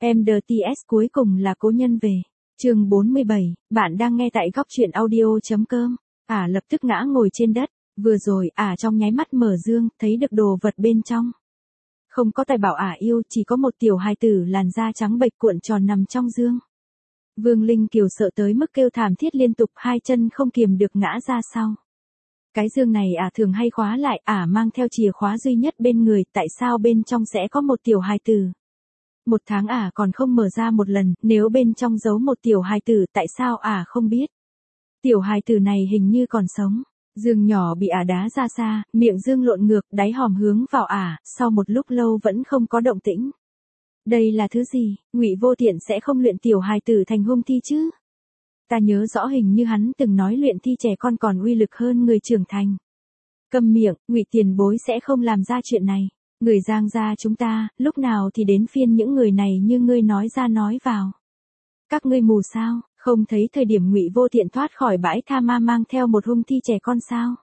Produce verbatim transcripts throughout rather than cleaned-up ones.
em đê tê ét cuối cùng là cố nhân về. Chương bốn mươi bảy, bạn đang nghe tại góc truyện audio chấm com. Ả lập tức ngã ngồi trên đất, vừa rồi Ả trong nháy mắt mở dương, thấy được đồ vật bên trong. Không có tài bảo Ả yêu, chỉ có một tiểu hài tử làn da trắng bệch cuộn tròn nằm trong dương. Vương Linh Kiều sợ tới mức kêu thảm thiết liên tục, hai chân không kiềm được ngã ra sau. Cái dương này Ả thường hay khóa lại, Ả mang theo chìa khóa duy nhất bên người, tại sao bên trong sẽ có một tiểu hài tử? Một tháng Ả còn không mở ra một lần, nếu bên trong giấu một tiểu hài tử tại sao Ả không biết? Tiểu hài tử này hình như còn sống. Dương nhỏ bị Ả đá ra xa, miệng dương lộn ngược, đáy hòm hướng vào Ả, sau một lúc lâu vẫn không có động tĩnh. Đây là thứ gì? Ngụy Vô Tiện sẽ không luyện tiểu hài tử thành hung thi chứ? Ta nhớ rõ hình như hắn từng nói luyện thi trẻ con còn uy lực hơn người trưởng thành. Câm miệng, Ngụy tiền bối sẽ không làm ra chuyện này. Người Giang gia chúng ta, lúc nào thì đến phiên những người này như ngươi nói ra nói vào. Các ngươi mù sao, không thấy thời điểm Ngụy Vô Tiện thoát khỏi bãi tha ma mang theo một hung thi trẻ con sao?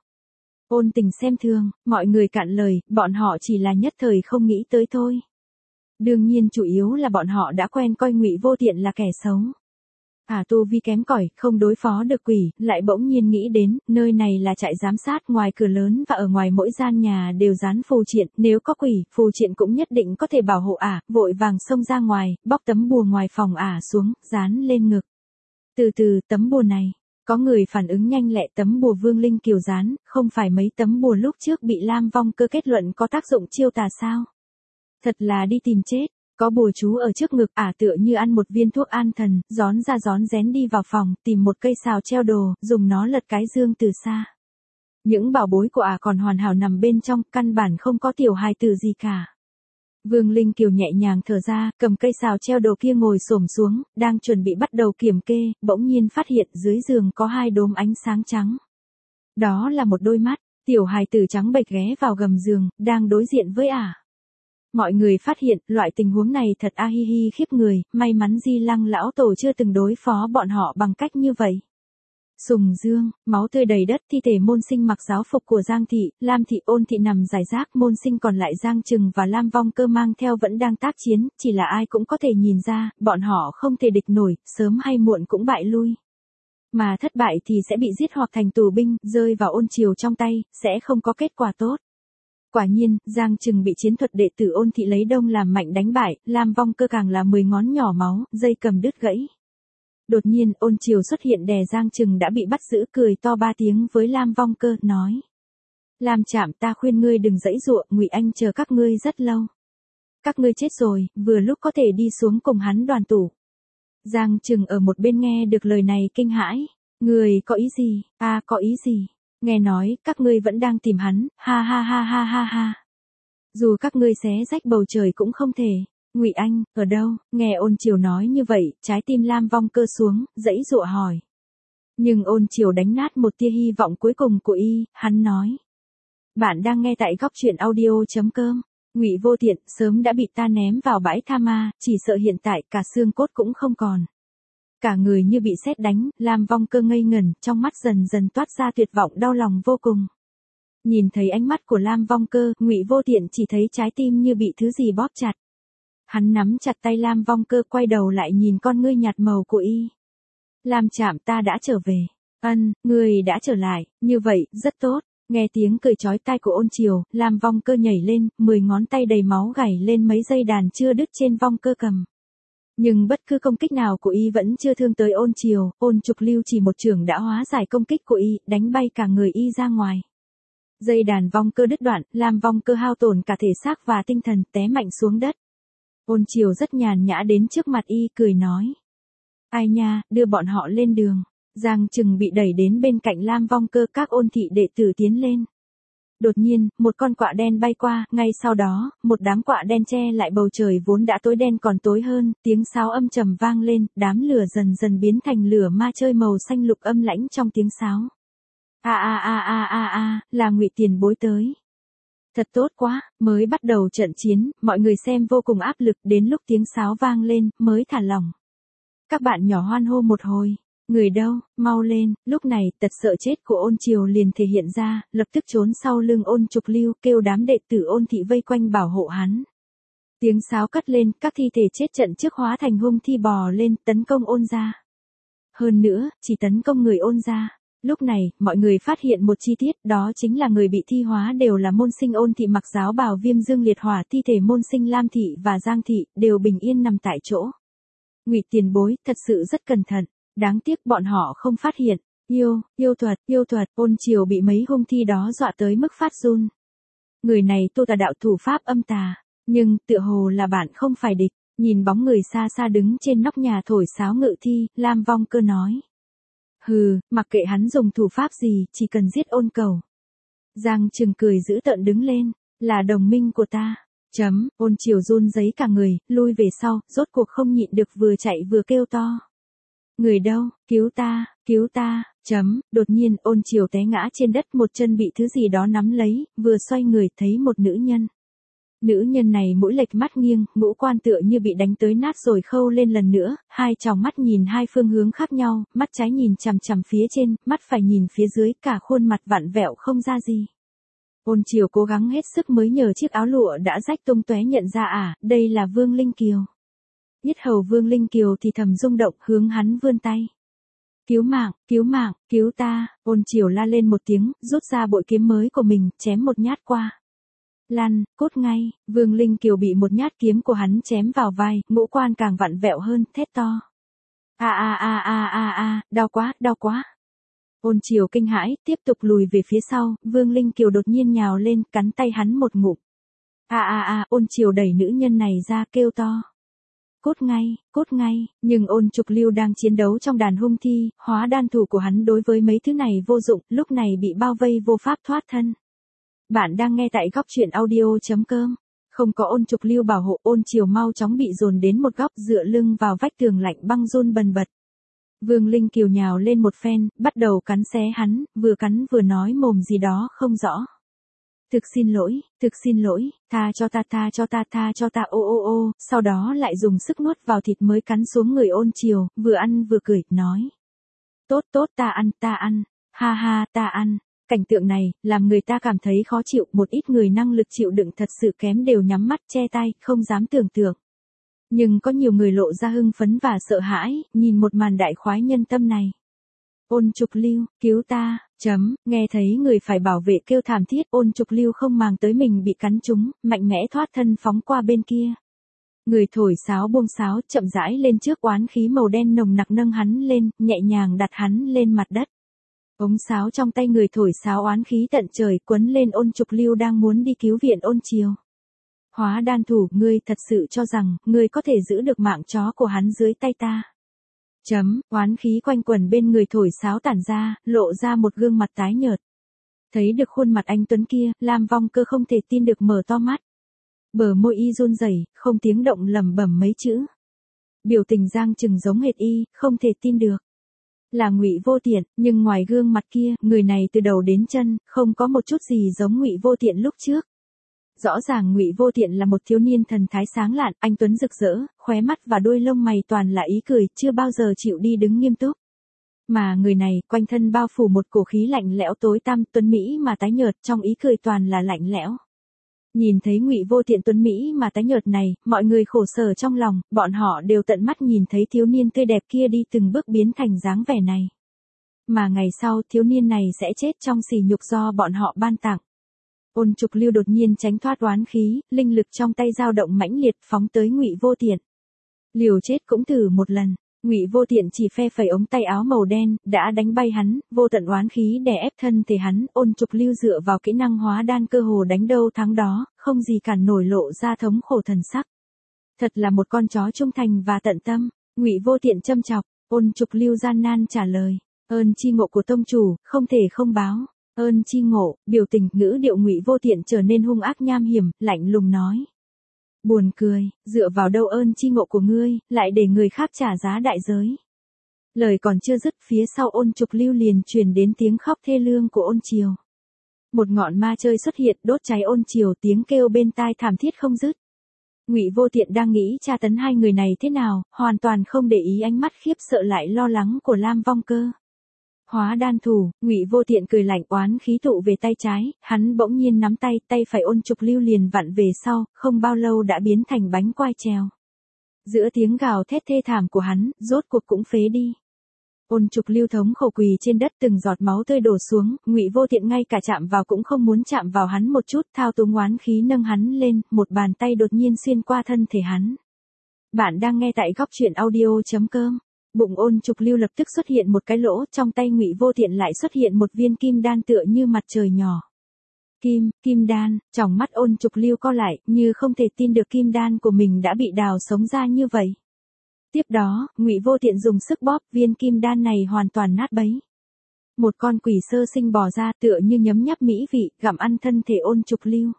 Ôn Tình xem thường, mọi người cạn lời, bọn họ chỉ là nhất thời không nghĩ tới thôi. Đương nhiên chủ yếu là bọn họ đã quen coi Ngụy Vô Tiện là kẻ xấu. À tu vi kém cỏi, không đối phó được quỷ, lại bỗng nhiên nghĩ đến, nơi này là trại giám sát, ngoài cửa lớn và ở ngoài mỗi gian nhà đều dán phù triện, nếu có quỷ, phù triện cũng nhất định có thể bảo hộ Ả, vội vàng xông ra ngoài, bóc tấm bùa ngoài phòng Ả xuống, dán lên ngực. Từ từ, tấm bùa này, có người phản ứng nhanh lẹ, tấm bùa Vương Linh Kiều dán, không phải mấy tấm bùa lúc trước bị Lam Vong Cơ kết luận có tác dụng chiêu tà sao? Thật là đi tìm chết. Có bùa chú ở trước ngực, Ả tựa như ăn một viên thuốc an thần, gión ra gión rén đi vào phòng, tìm một cây sào treo đồ, dùng nó lật cái dương từ xa. Những bảo bối của Ả còn hoàn hảo nằm bên trong, căn bản không có tiểu hài tử gì cả. Vương Linh Kiều nhẹ nhàng thở ra, cầm cây sào treo đồ kia ngồi xổm xuống, đang chuẩn bị bắt đầu kiểm kê, bỗng nhiên phát hiện dưới giường có hai đốm ánh sáng trắng. Đó là một đôi mắt, tiểu hài tử trắng bệch ghé vào gầm giường, đang đối diện với Ả. Mọi người phát hiện, loại tình huống này thật a hi hi khiếp người, may mắn Di Lăng lão tổ chưa từng đối phó bọn họ bằng cách như vậy. Sùng dương, máu tươi đầy đất, thi thể Môn Sinh mặc giáo phục của Giang Thị, Lam Thị, Ôn Thị nằm rải rác, Môn Sinh còn lại Giang Trừng và Lam Vong Cơ mang theo vẫn đang tác chiến, chỉ là ai cũng có thể nhìn ra, bọn họ không thể địch nổi, sớm hay muộn cũng bại lui. Mà thất bại thì sẽ bị giết hoặc thành tù binh, rơi vào Ôn Triều trong tay, sẽ không có kết quả tốt. Quả nhiên, Giang Trừng bị chiến thuật đệ tử Ôn Thị lấy đông làm mạnh đánh bại, Lam Vong Cơ càng là mười ngón nhỏ máu, dây cầm đứt gãy. Đột nhiên, Ôn Triều xuất hiện đè Giang Trừng đã bị bắt giữ, cười to ba tiếng với Lam Vong Cơ, nói. Lam Trạm, ta khuyên ngươi đừng giãy giụa, Ngụy Anh chờ các ngươi rất lâu. Các ngươi chết rồi, vừa lúc có thể đi xuống cùng hắn đoàn tụ. Giang Trừng ở một bên nghe được lời này kinh hãi. Người có ý gì, ta có ý gì? Nghe nói, các ngươi vẫn đang tìm hắn, ha ha ha ha ha ha. Dù các ngươi xé rách bầu trời cũng không thể. Ngụy Anh, ở đâu? Nghe Ôn Triều nói như vậy, trái tim Lam Vong Cơ xuống, giãy giụa hỏi. Nhưng Ôn Triều đánh nát một tia hy vọng cuối cùng của y, hắn nói. Bạn đang nghe tại góc truyện audio chấm com. Ngụy Vô Tiện, sớm đã bị ta ném vào bãi tha ma, chỉ sợ hiện tại cả xương cốt cũng không còn. Cả người như bị sét đánh, Lam Vong Cơ ngây ngẩn, trong mắt dần dần toát ra tuyệt vọng đau lòng vô cùng. Nhìn thấy ánh mắt của Lam Vong Cơ, Ngụy Vô Tiện chỉ thấy trái tim như bị thứ gì bóp chặt. Hắn nắm chặt tay Lam Vong Cơ, quay đầu lại nhìn con ngươi nhạt màu của y. Lam Trạm, ta đã trở về. Ân, ngươi đã trở lại, như vậy, rất tốt. Nghe tiếng cười chói tai của Ôn Triều, Lam Vong Cơ nhảy lên, mười ngón tay đầy máu gảy lên mấy dây đàn chưa đứt trên Vong Cơ cầm. Nhưng bất cứ công kích nào của y vẫn chưa thương tới Ôn Triều, Ôn Trục Lưu chỉ một chưởng đã hóa giải công kích của y, đánh bay cả người y ra ngoài. Dây đàn Vong Cơ đứt đoạn, Lam Vong Cơ hao tổn cả thể xác và tinh thần, té mạnh xuống đất. Ôn Triều rất nhàn nhã đến trước mặt y, cười nói. Ai nha, đưa bọn họ lên đường. Giang Trừng bị đẩy đến bên cạnh Lam Vong Cơ, các Ôn Thị đệ tử tiến lên. Đột nhiên, một con quạ đen bay qua, ngay sau đó, một đám quạ đen che lại bầu trời vốn đã tối đen còn tối hơn, tiếng sáo âm trầm vang lên, đám lửa dần dần biến thành lửa ma chơi màu xanh lục âm lãnh trong tiếng sáo. A a a a a a, là Ngụy tiền bối tới. Thật tốt quá, mới bắt đầu trận chiến, mọi người xem vô cùng áp lực, đến lúc tiếng sáo vang lên, mới thả lỏng. Các bạn nhỏ hoan hô một hồi. Người đâu, mau lên, lúc này, tật sợ chết của Ôn Triều liền thể hiện ra, lập tức trốn sau lưng Ôn Trục Lưu, kêu đám đệ tử Ôn Thị vây quanh bảo hộ hắn. Tiếng sáo cất lên, các thi thể chết trận trước hóa thành hung thi bò lên, tấn công Ôn gia. Hơn nữa, chỉ tấn công người Ôn gia. Lúc này, mọi người phát hiện một chi tiết, đó chính là người bị thi hóa đều là môn sinh Ôn thị mặc giáo bào viêm dương liệt hỏa, thi thể môn sinh Lam thị và Giang thị đều bình yên nằm tại chỗ. Ngụy tiền bối, thật sự rất cẩn thận, đáng tiếc bọn họ không phát hiện. Yêu, yêu thuật, yêu thuật, Ôn Triều bị mấy hung thi đó dọa tới mức phát run. Người này tu tà đạo thủ pháp âm tà, nhưng tựa hồ là bạn không phải địch. Nhìn bóng người xa xa đứng trên nóc nhà thổi sáo ngự thi, Lam Vong Cơ nói. Hừ, mặc kệ hắn dùng thủ pháp gì, chỉ cần giết Ôn Cầu. Giang Trừng cười dữ tợn đứng lên, là đồng minh của ta. Chấm, Ôn Triều run rẩy cả người, lui về sau, rốt cuộc không nhịn được vừa chạy vừa kêu to. Người đâu, cứu ta, cứu ta, chấm, đột nhiên Ôn Triều té ngã trên đất, một chân bị thứ gì đó nắm lấy, vừa xoay người thấy một nữ nhân. Nữ nhân này mũi lệch mắt nghiêng, ngũ quan tựa như bị đánh tới nát rồi khâu lên lần nữa, hai tròng mắt nhìn hai phương hướng khác nhau, mắt trái nhìn chằm chằm phía trên, mắt phải nhìn phía dưới, cả khuôn mặt vặn vẹo không ra gì. Ôn Triều cố gắng hết sức mới nhờ chiếc áo lụa đã rách tung tóe nhận ra à, đây là Vương Linh Kiều. Yết hầu Vương Linh Kiều thì thầm rung động, hướng hắn vươn tay. Cứu mạng, cứu mạng, cứu ta, Ôn Triều la lên một tiếng, rút ra bội kiếm mới của mình, chém một nhát qua. Lăn, cút ngay, Vương Linh Kiều bị một nhát kiếm của hắn chém vào vai, ngũ quan càng vặn vẹo hơn, thét to. A a a a a a, đau quá, đau quá. Ôn Triều kinh hãi, tiếp tục lùi về phía sau, Vương Linh Kiều đột nhiên nhào lên, cắn tay hắn một ngụm. A a a, Ôn Triều đẩy nữ nhân này ra kêu to. Cút ngay, cút ngay, nhưng Ôn Trục Lưu đang chiến đấu trong đàn hung thi, hóa đan thủ của hắn đối với mấy thứ này vô dụng, lúc này bị bao vây vô pháp thoát thân. Bạn đang nghe tại góc truyện audio.com. Không có Ôn Trục Lưu bảo hộ, Ôn Triều mau chóng bị dồn đến một góc dựa lưng vào vách tường lạnh băng run bần bật. Vương Linh Kiều nhào lên một phen, bắt đầu cắn xé hắn, vừa cắn vừa nói mồm gì đó không rõ. Thực xin lỗi, thực xin lỗi, tha cho ta, tha cho ta, tha cho ta, ô ô ô, sau đó lại dùng sức nuốt vào thịt mới cắn xuống người Ôn Triều, vừa ăn vừa cười, nói. Tốt tốt ta ăn, ta ăn, ha ha ta ăn. Cảnh tượng này, làm người ta cảm thấy khó chịu, một ít người năng lực chịu đựng thật sự kém đều nhắm mắt che tay, không dám tưởng tượng. Nhưng có nhiều người lộ ra hưng phấn và sợ hãi, nhìn một màn đại khoái nhân tâm này. Ôn Trục Lưu, cứu ta, chấm, nghe thấy người phải bảo vệ kêu thảm thiết, Ôn Trục Lưu không màng tới mình bị cắn trúng, mạnh mẽ thoát thân phóng qua bên kia. Người thổi sáo buông sáo, chậm rãi lên trước, oán khí màu đen nồng nặc nâng hắn lên, nhẹ nhàng đặt hắn lên mặt đất. Ống sáo trong tay người thổi sáo oán khí tận trời quấn lên Ôn Trục Lưu đang muốn đi cứu viện Ôn Triều. Hóa đan thủ, ngươi thật sự cho rằng, ngươi có thể giữ được mạng chó của hắn dưới tay ta. Chấm, oán khí quanh quẩn bên người thổi sáo tản ra, lộ ra một gương mặt tái nhợt. Thấy được khuôn mặt anh Tuấn kia, Lam Vong Cơ không thể tin được mở to mắt. Bờ môi y run rẩy, không tiếng động lẩm bẩm mấy chữ. Biểu tình Giang Trừng giống hệt y, không thể tin được. Là Ngụy Vô Tiện, nhưng ngoài gương mặt kia, người này từ đầu đến chân, không có một chút gì giống Ngụy Vô Tiện lúc trước. Rõ ràng Ngụy Vô Tiện là một thiếu niên thần thái sáng lạn, anh tuấn rực rỡ, khóe mắt và đôi lông mày toàn là ý cười, chưa bao giờ chịu đi đứng nghiêm túc. Mà người này, quanh thân bao phủ một cổ khí lạnh lẽo tối tăm, tuấn mỹ mà tái nhợt, trong ý cười toàn là lạnh lẽo. Nhìn thấy Ngụy Vô Tiện tuấn mỹ mà tái nhợt này, mọi người khổ sở trong lòng, bọn họ đều tận mắt nhìn thấy thiếu niên tươi đẹp kia đi từng bước biến thành dáng vẻ này. Mà ngày sau, thiếu niên này sẽ chết trong sỉ nhục do bọn họ ban tặng. Ôn Trục Lưu đột nhiên tránh thoát oán khí, linh lực trong tay dao động mãnh liệt phóng tới Ngụy Vô Tiện. Liều chết cũng thử một lần, Ngụy Vô Tiện chỉ phe phẩy ống tay áo màu đen, đã đánh bay hắn, vô tận oán khí đè ép thân thể hắn, Ôn Trục Lưu dựa vào kỹ năng hóa đan cơ hồ đánh đâu thắng đó, không gì cản nổi lộ ra thống khổ thần sắc. Thật là một con chó trung thành và tận tâm, Ngụy Vô Tiện châm chọc, Ôn Trục Lưu gian nan trả lời, ơn chi ngộ của tông chủ, không thể không báo. Ơn chi ngộ, biểu tình, ngữ điệu Ngụy Vô Tiện trở nên hung ác nham hiểm, lạnh lùng nói. Buồn cười, dựa vào đâu ơn chi ngộ của ngươi, lại để người khác trả giá đại giới. Lời còn chưa dứt, phía sau Ôn Trục Lưu liền truyền đến tiếng khóc thê lương của Ôn Triều. Một ngọn ma chơi xuất hiện, đốt cháy Ôn Triều, tiếng kêu bên tai thảm thiết không dứt. Ngụy Vô Tiện đang nghĩ tra tấn hai người này thế nào, hoàn toàn không để ý ánh mắt khiếp sợ lại lo lắng của Lam Vong Cơ. Hóa đan thủ, Ngụy Vô Tiện cười lạnh, oán khí tụ về tay trái, hắn bỗng nhiên nắm tay, tay phải Ôn Trục Lưu liền vặn về sau, không bao lâu đã biến thành bánh quai trèo. Giữa tiếng gào thét thê thảm của hắn, rốt cuộc cũng phế đi. Ôn Trục Lưu thống khổ quỳ trên đất, từng giọt máu tươi đổ xuống, Ngụy Vô Tiện ngay cả chạm vào cũng không muốn chạm vào hắn một chút, thao túng oán khí nâng hắn lên, một bàn tay đột nhiên xuyên qua thân thể hắn. Bạn đang nghe tại góc truyện audio chấm com. Bụng Ôn Trục Lưu lập tức xuất hiện một cái lỗ, trong tay Ngụy Vô Tiện lại xuất hiện một viên kim đan tựa như mặt trời nhỏ. Kim, kim đan, tròng mắt Ôn Trục Lưu co lại, như không thể tin được kim đan của mình đã bị đào sống ra như vậy. Tiếp đó, Ngụy Vô Tiện dùng sức bóp, viên kim đan này hoàn toàn nát bấy. Một con quỷ sơ sinh bò ra, tựa như nhấm nháp mỹ vị, gặm ăn thân thể Ôn Trục Lưu.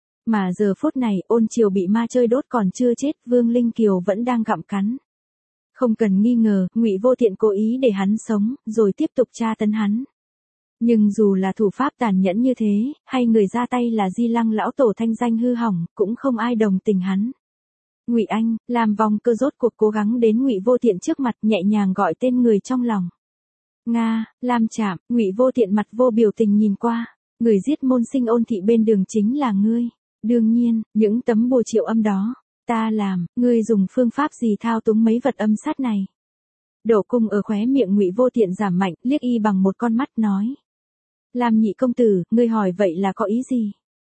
Mà giờ phút này, Ôn Triều bị ma chơi đốt còn chưa chết, Vương Linh Kiều vẫn đang gặm cắn. Không cần nghi ngờ, Ngụy Vô Tiện cố ý để hắn sống, rồi tiếp tục tra tấn hắn. Nhưng dù là thủ pháp tàn nhẫn như thế, hay người ra tay là Di Lăng lão tổ thanh danh hư hỏng, cũng không ai đồng tình hắn. Ngụy Anh, Lam Vong Cơ rốt cuộc cố gắng đến Ngụy Vô Tiện trước mặt, nhẹ nhàng gọi tên người trong lòng. Nga, Lam Trạm, Ngụy Vô Tiện mặt vô biểu tình nhìn qua, người giết môn sinh Ôn thị bên đường chính là ngươi. Đương nhiên, những tấm bùa triệu âm đó, ta làm, ngươi dùng phương pháp gì thao túng mấy vật âm sát này? Đổ cung ở khóe miệng Ngụy Vô Tiện giảm mạnh, liếc y bằng một con mắt nói. Lam nhị công tử, ngươi hỏi vậy là có ý gì?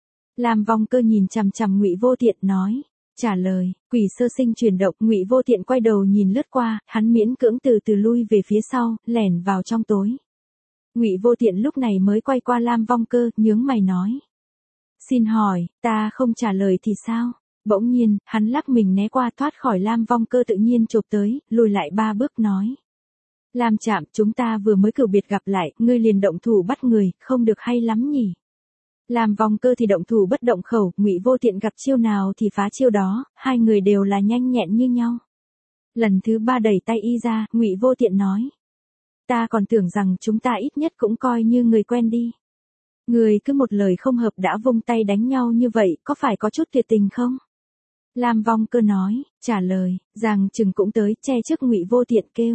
Lam Vong Cơ nhìn chằm chằm Ngụy Vô Tiện nói. Trả lời, quỷ sơ sinh chuyển động, Ngụy Vô Tiện quay đầu nhìn lướt qua, hắn miễn cưỡng từ từ lui về phía sau, lẻn vào trong tối. Ngụy Vô Tiện lúc này mới quay qua Lam Vong Cơ, nhướng mày nói. Xin hỏi, ta không trả lời thì sao? Bỗng nhiên, hắn lắc mình né qua, thoát khỏi Lam Vong Cơ tự nhiên chộp tới, lùi lại ba bước nói. Lam Trạm, chúng ta vừa mới cửu biệt gặp lại, ngươi liền động thủ bắt người, không được hay lắm nhỉ? Lam Vong Cơ thì động thủ bất động khẩu, Ngụy Vô Tiện gặp chiêu nào thì phá chiêu đó, hai người đều là nhanh nhẹn như nhau. Lần thứ ba đẩy tay y ra, Ngụy Vô Tiện nói. Ta còn tưởng rằng chúng ta ít nhất cũng coi như người quen đi. Người cứ một lời không hợp đã vung tay đánh nhau như vậy, có phải có chút tuyệt tình không? Lam Vong Cơ nói, trả lời, rằng chừng cũng tới, che trước Ngụy Vô Tiện kêu.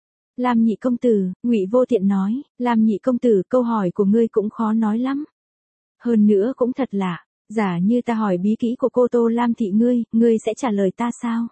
Lam nhị công tử, Ngụy Vô Tiện nói, Lam nhị công tử, câu hỏi của ngươi cũng khó nói lắm. Hơn nữa cũng thật lạ, giả như ta hỏi bí kỹ của cô Tô Lam thị ngươi, ngươi sẽ trả lời ta sao?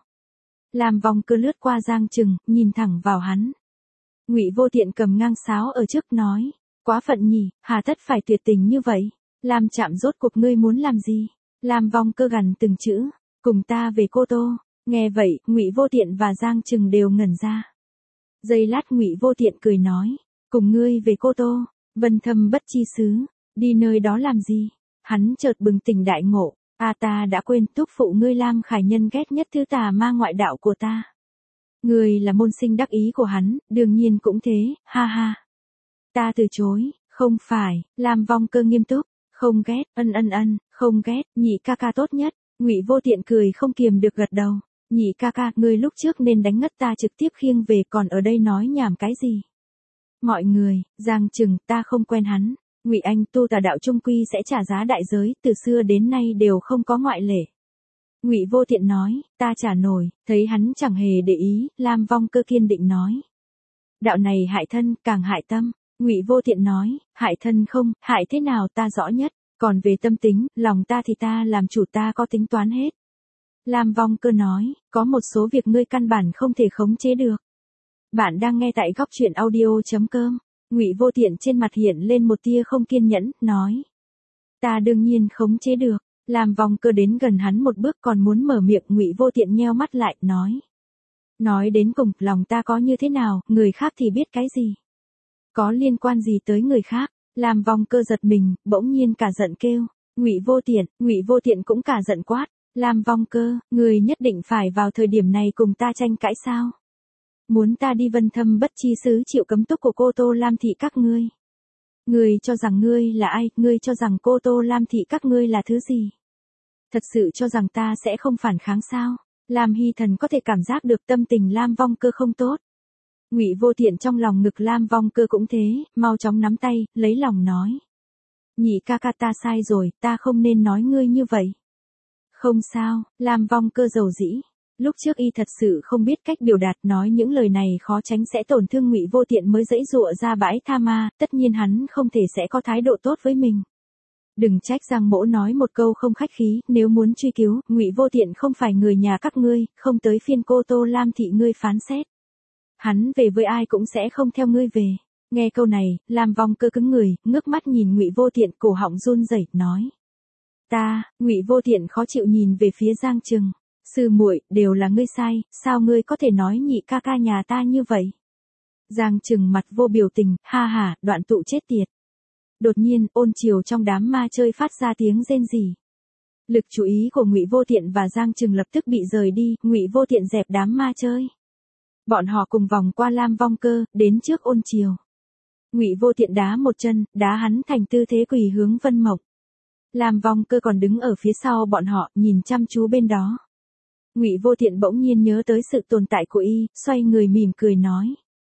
Lam Vong Cơ lướt qua Giang Trừng, nhìn thẳng vào hắn. Ngụy Vô Tiện cầm ngang sáo ở trước nói, quá phận nhỉ, hà tất phải tuyệt tình như vậy? Lam Trạm, rốt cuộc ngươi muốn làm gì? Lam Vong Cơ gằn từng chữ, cùng ta về Cô Tô. Nghe vậy, Ngụy Vô Tiện và Giang Trừng đều ngẩn ra. Giây lát Ngụy Vô Tiện cười nói, cùng ngươi về Cô Tô, vân thâm bất chi xứ. Đi nơi đó làm gì? Hắn chợt bừng tỉnh đại ngộ, à ta đã quên, thúc phụ ngươi Lam Khải Nhân ghét nhất thứ tà ma ngoại đạo của ta. Ngươi là môn sinh đắc ý của hắn, đương nhiên cũng thế, ha ha. Ta từ chối, không phải, Lam Vong Cơ nghiêm túc, không ghét, ân ân ân, không ghét, nhị ca ca tốt nhất. Ngụy Vô Tiện cười không kiềm được gật đầu, nhị ca ca, ngươi lúc trước nên đánh ngất ta trực tiếp khiêng về, còn ở đây nói nhảm cái gì? Mọi người, Giang Trừng, ta không quen hắn. Ngụy Anh, tu tà đạo trung quy sẽ trả giá đại giới, từ xưa đến nay đều không có ngoại lệ. Ngụy Vô Tiện nói, ta trả nổi, thấy hắn chẳng hề để ý, Lam Vong Cơ kiên định nói. Đạo này hại thân, càng hại tâm. Ngụy Vô Tiện nói, hại thân không, hại thế nào ta rõ nhất, còn về tâm tính, lòng ta thì ta làm chủ, ta có tính toán hết. Lam Vong Cơ nói, có một số việc ngươi căn bản không thể khống chế được. Bạn đang nghe tại góc truyện audio chấm com. Ngụy Vô Tiện trên mặt hiện lên một tia không kiên nhẫn, nói. Ta đương nhiên khống chế được. Lam Vong Cơ đến gần hắn một bước còn muốn mở miệng, Ngụy Vô Tiện nheo mắt lại, nói. Nói đến cùng, lòng ta có như thế nào, người khác thì biết cái gì? Có liên quan gì tới người khác? Lam Vong Cơ giật mình, bỗng nhiên cả giận kêu. Ngụy Vô Tiện, Ngụy Vô Tiện cũng cả giận quát. Lam Vong Cơ, người nhất định phải vào thời điểm này cùng ta tranh cãi sao? Muốn ta đi vân thâm bất chi xứ chịu cấm túc của cô Tô Lam thị các ngươi? Ngươi cho rằng ngươi là ai, ngươi cho rằng cô Tô Lam thị các ngươi là thứ gì? Thật sự cho rằng ta sẽ không phản kháng sao? Lam Hy Thần có thể cảm giác được tâm tình Lam Vong Cơ không tốt. Ngụy Vô Tiện trong lòng ngực Lam Vong Cơ cũng thế, mau chóng nắm tay, lấy lòng nói. Nhị ca ca, ta sai rồi, ta không nên nói ngươi như vậy. Không sao, Lam Vong Cơ dầu dĩ. Lúc trước y thật sự không biết cách biểu đạt, nói những lời này khó tránh sẽ tổn thương Ngụy Vô Tiện mới giãy giụa ra bãi tha ma, tất nhiên hắn không thể sẽ có thái độ tốt với mình. Đừng trách Giang Mỗ nói một câu không khách khí, nếu muốn truy cứu, Ngụy Vô Tiện không phải người nhà các ngươi, không tới phiên cô Tô Lam thị ngươi phán xét. Hắn về với ai cũng sẽ không theo ngươi về. Nghe câu này, Lam Vong Cơ cứng người, ngước mắt nhìn Ngụy Vô Tiện, cổ họng run rẩy, nói: "Ta." Ngụy Vô Tiện khó chịu nhìn về phía Giang Trừng. "Sư muội, đều là ngươi sai, sao ngươi có thể nói nhị ca ca nhà ta như vậy?" Giang Trừng mặt vô biểu tình, ha ha, đoạn tụ chết tiệt. Đột nhiên, Ôn Triều trong đám ma chơi phát ra tiếng rên rỉ. Lực chú ý của Ngụy Vô Tiện và Giang Trừng lập tức bị rời đi, Ngụy Vô Tiện dẹp đám ma chơi. Bọn họ cùng vòng qua Lam Vong Cơ, đến trước Ôn Triều. Ngụy Vô Tiện đá một chân, đá hắn thành tư thế quỳ hướng Vân Mộc. Lam Vong Cơ còn đứng ở phía sau bọn họ, nhìn chăm chú bên đó. Ngụy Vô Tiện bỗng nhiên nhớ tới sự tồn tại của y, xoay người mỉm cười nói: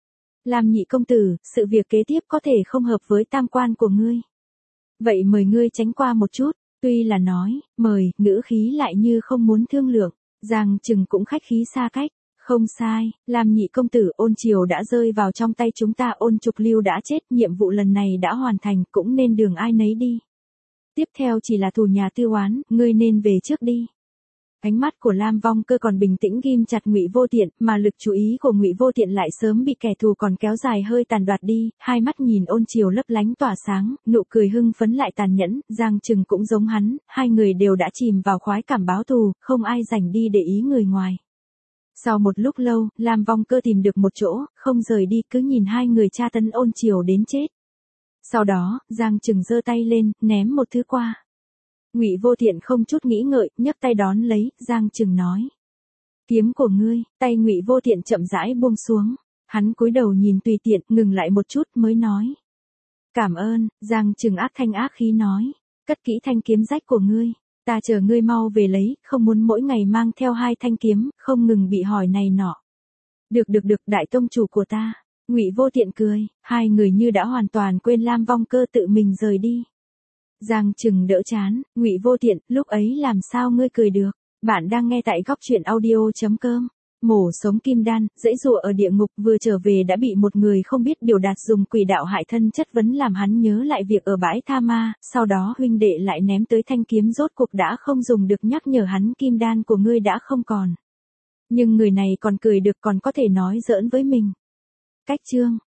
"Lam nhị công tử, sự việc kế tiếp có thể không hợp với tam quan của ngươi. Vậy mời ngươi tránh qua một chút." Tuy là nói, mời, ngữ khí lại như không muốn thương lượng. Giang Trừng cũng khách khí xa cách. "Không sai, Lam nhị công tử, Ôn Triều đã rơi vào trong tay chúng ta, Ôn Trục Lưu đã chết, nhiệm vụ lần này đã hoàn thành, cũng nên đường ai nấy đi. Tiếp theo chỉ là thù nhà tư oán, ngươi nên về trước đi." Ánh mắt của Lam Vong Cơ còn bình tĩnh ghim chặt Ngụy Vô Tiện, mà lực chú ý của Ngụy Vô Tiện lại sớm bị kẻ thù còn kéo dài hơi tàn đoạt đi, hai mắt nhìn Ôn Triều lấp lánh tỏa sáng, nụ cười hưng phấn lại tàn nhẫn, Giang Trừng cũng giống hắn, hai người đều đã chìm vào khoái cảm báo thù, không ai rảnh đi để ý người ngoài. Sau một lúc lâu, Lam Vong Cơ tìm được một chỗ, không rời đi, cứ nhìn hai người tra tấn Ôn Triều đến chết. Sau đó, Giang Trừng giơ tay lên, ném một thứ qua. Ngụy Vô Tiện không chút nghĩ ngợi, nhấc tay đón lấy, Giang Trừng nói: "Kiếm của ngươi." Tay Ngụy Vô Tiện chậm rãi buông xuống. Hắn cúi đầu nhìn tùy tiện, ngừng lại một chút mới nói: "Cảm ơn." Giang Trừng ác thanh ác khí nói: "Cất kỹ thanh kiếm rách của ngươi. Ta chờ ngươi mau về lấy, không muốn mỗi ngày mang theo hai thanh kiếm, không ngừng bị hỏi này nọ." "Được được được, đại tông chủ của ta." Ngụy Vô Tiện cười, hai người như đã hoàn toàn quên Lam Vong Cơ, tự mình rời đi. Giang Trừng đỡ chán, Ngụy Vô Tiện, lúc ấy làm sao ngươi cười được? Bạn đang nghe tại góc truyện audio chấm com. Mổ sống kim đan, giãy giụa ở địa ngục, vừa trở về đã bị một người không biết biểu đạt dùng quỷ đạo hại thân chất vấn, làm hắn nhớ lại việc ở bãi tha ma, sau đó huynh đệ lại ném tới thanh kiếm rốt cuộc đã không dùng được, nhắc nhở hắn kim đan của ngươi đã không còn. Nhưng người này còn cười được, còn có thể nói giỡn với mình. Cách chương